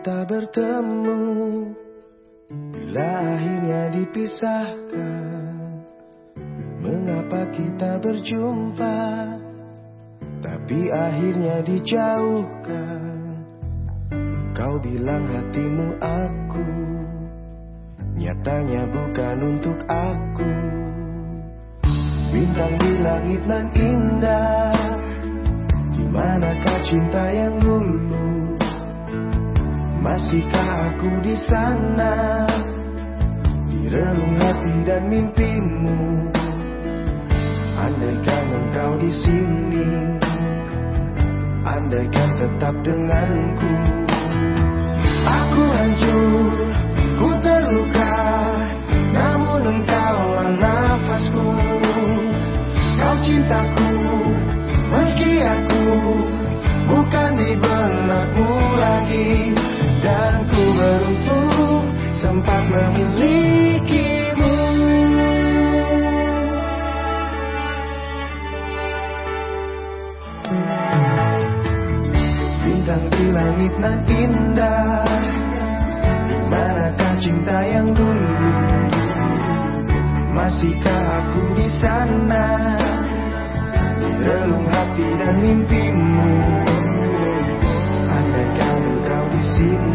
kita bertemu, bila akhirnya dipisahkan? Mengapa kita berjumpa, tapi akhirnya dijauhkan? Kau bilang hatimu aku, nyatanya bukan untuk aku. Bintang di langit nan indah, di manakah cinta yang dulu? Masihkah aku di sana, di relung hati dan mimpimu? Andaikan engkau di sini, andaikan tetap denganku. Aku hancur, ku terluka, namun engkaulah nafasku. Kau cintaku, meski aku bukan di benakmu lagi. Dan ku beruntung sempat memilikimu. Bintang di langit nan indah, di manakah cinta yang dulu? Masihkah aku di sana, di relung hati dan mimpimu? Andaikan engkau di sini,